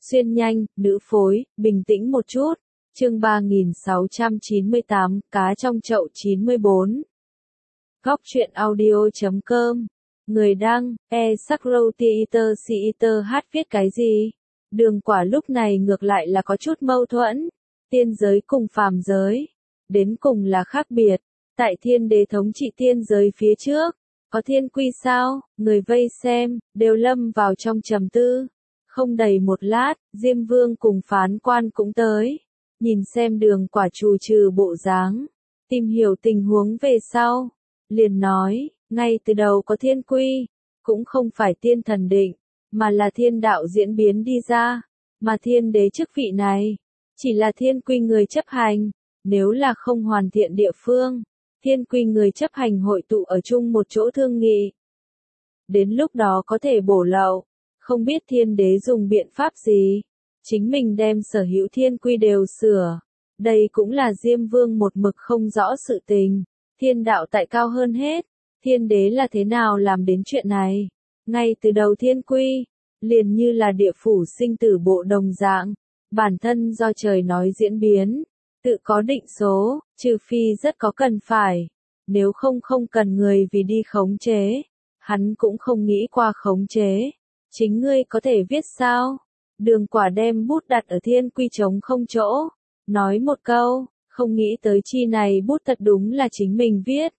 Xuyên nhanh, nữ phối, bình tĩnh một chút. Chương 3698, cá trong chậu 94. Góc truyện audio.com. Người đăng, Sakrotiiter hát viết cái gì? Đường Quả lúc này ngược lại là có chút mâu thuẫn. Tiên giới cùng phàm giới, đến cùng là khác biệt. Tại thiên đế thống trị tiên giới phía trước, có thiên quy sao? Người vây xem, đều lâm vào trong trầm tư. Không đầy một lát, Diêm Vương cùng phán quan cũng tới. Nhìn xem Đường Quả trù trừ bộ dáng, tìm hiểu tình huống về sau. Liền nói, ngay từ đầu có thiên quy, cũng không phải tiên thần định, mà là thiên đạo diễn biến đi ra. Mà thiên đế chức vị này, chỉ là thiên quy người chấp hành. Nếu là không hoàn thiện địa phương, thiên quy người chấp hành hội tụ ở chung một chỗ thương nghị. Đến lúc đó có thể bổ lậu, không biết thiên đế dùng biện pháp gì. Chính mình đem sở hữu thiên quy đều sửa. Đây cũng là Diêm Vương một mực không rõ sự tình. Thiên đạo tại cao hơn hết. Thiên đế là thế nào làm đến chuyện này? Ngay từ đầu thiên quy, liền như là địa phủ sinh tử bộ đồng dạng. Bản thân do trời nói diễn biến, tự có định số, trừ phi rất có cần phải. Nếu không cần người vì đi khống chế. Hắn cũng không nghĩ qua khống chế. Chính ngươi có thể viết sao? Đường Quả đem bút đặt ở thiên quy trống không chỗ. Nói một câu, không nghĩ tới chi này bút thật đúng là chính mình viết.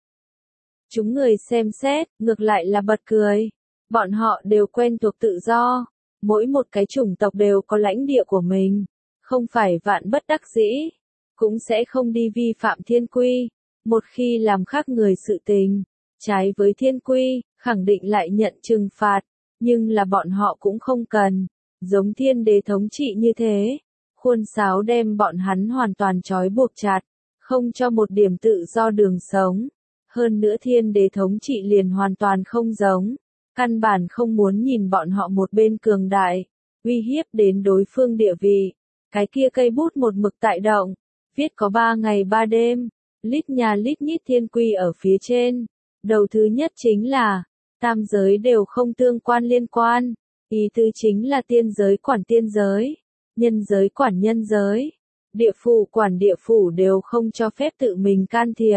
Chúng người xem xét, ngược lại là bật cười. Bọn họ đều quen thuộc tự do. Mỗi một cái chủng tộc đều có lãnh địa của mình. Không phải vạn bất đắc dĩ. Cũng sẽ không đi vi phạm thiên quy. Một khi làm khác người sự tình, trái với thiên quy, khẳng định lại nhận trừng phạt. Nhưng là bọn họ cũng không cần. Giống thiên đế thống trị như thế. Khuôn sáo đem bọn hắn hoàn toàn trói buộc chặt. Không cho một điểm tự do đường sống. Hơn nữa thiên đế thống trị liền hoàn toàn không giống. Căn bản không muốn nhìn bọn họ một bên cường đại. Uy hiếp đến đối phương địa vị. Cái kia cây bút một mực tại động. Viết có 3 ngày 3 đêm. Lít nhà lít nhít thiên quy ở phía trên. Đầu thứ nhất chính là, tam giới đều không tương quan liên quan. Ý tứ chính là tiên giới quản tiên giới. Nhân giới quản nhân giới. Địa phủ quản địa phủ đều không cho phép tự mình can thiệp.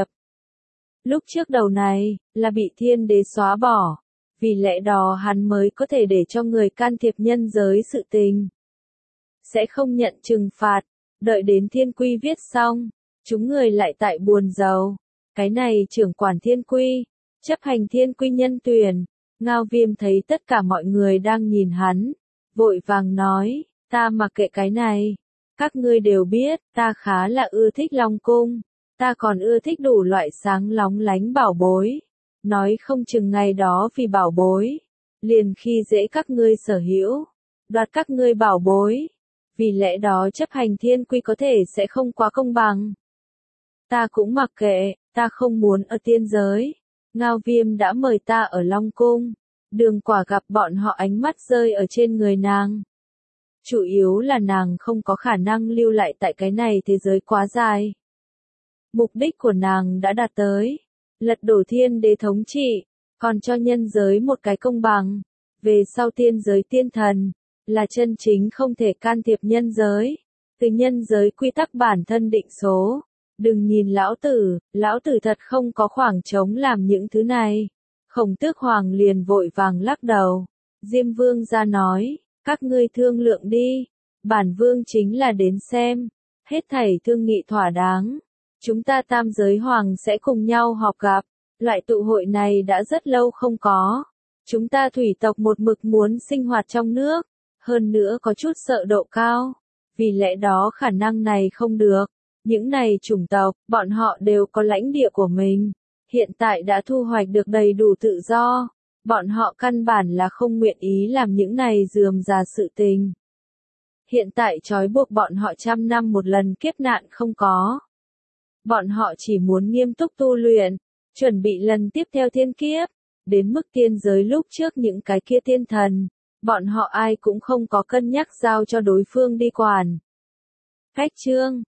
Lúc trước đầu này, là bị thiên đế xóa bỏ. Vì lẽ đó hắn mới có thể để cho người can thiệp nhân giới sự tình. Sẽ không nhận trừng phạt. Đợi đến thiên quy viết xong, chúng người lại tại buồn rầu. Cái này trưởng quản thiên quy, chấp hành thiên quy nhân tuyển. Ngao Viêm thấy tất cả mọi người đang nhìn hắn. Vội vàng nói, ta mặc kệ cái này. Các ngươi đều biết, ta khá là ưa thích Long Cung. Ta còn ưa thích đủ loại sáng lóng lánh bảo bối. Nói không chừng ngày đó vì bảo bối. Liền khi dễ các ngươi sở hữu. Đoạt các ngươi bảo bối. Vì lẽ đó chấp hành thiên quy có thể sẽ không quá công bằng. Ta cũng mặc kệ, ta không muốn ở tiên giới. Ngao Viêm đã mời ta ở Long Cung. Đường Quả gặp bọn họ ánh mắt rơi ở trên người nàng. Chủ yếu là nàng không có khả năng lưu lại tại cái này thế giới quá dài. Mục đích của nàng đã đạt tới. Lật đổ thiên đế thống trị, còn cho nhân giới một cái công bằng. Về sau tiên giới tiên thần, là chân chính không thể can thiệp nhân giới. Từ nhân giới quy tắc bản thân định số. Đừng nhìn lão tử thật không có khoảng trống làm những thứ này. Khổng Tước Hoàng liền vội vàng lắc đầu. Diêm Vương ra nói, các ngươi thương lượng đi. Bản Vương chính là đến xem. Hết thảy thương nghị thỏa đáng. Chúng ta tam giới hoàng sẽ cùng nhau họp gặp. Loại tụ hội này đã rất lâu không có. Chúng ta thủy tộc một mực muốn sinh hoạt trong nước. Hơn nữa có chút sợ độ cao. Vì lẽ đó khả năng này không được. Những này chủng tộc, bọn họ đều có lãnh địa của mình. Hiện tại đã thu hoạch được đầy đủ tự do. Bọn họ căn bản là không nguyện ý làm những này rườm rà sự tình. Hiện tại trói buộc bọn họ 100 năm một lần kiếp nạn không có. Bọn họ chỉ muốn nghiêm túc tu luyện, chuẩn bị lần tiếp theo thiên kiếp. Đến mức tiên giới lúc trước những cái kia thiên thần, bọn họ ai cũng không có cân nhắc giao cho đối phương đi quản. Cách chương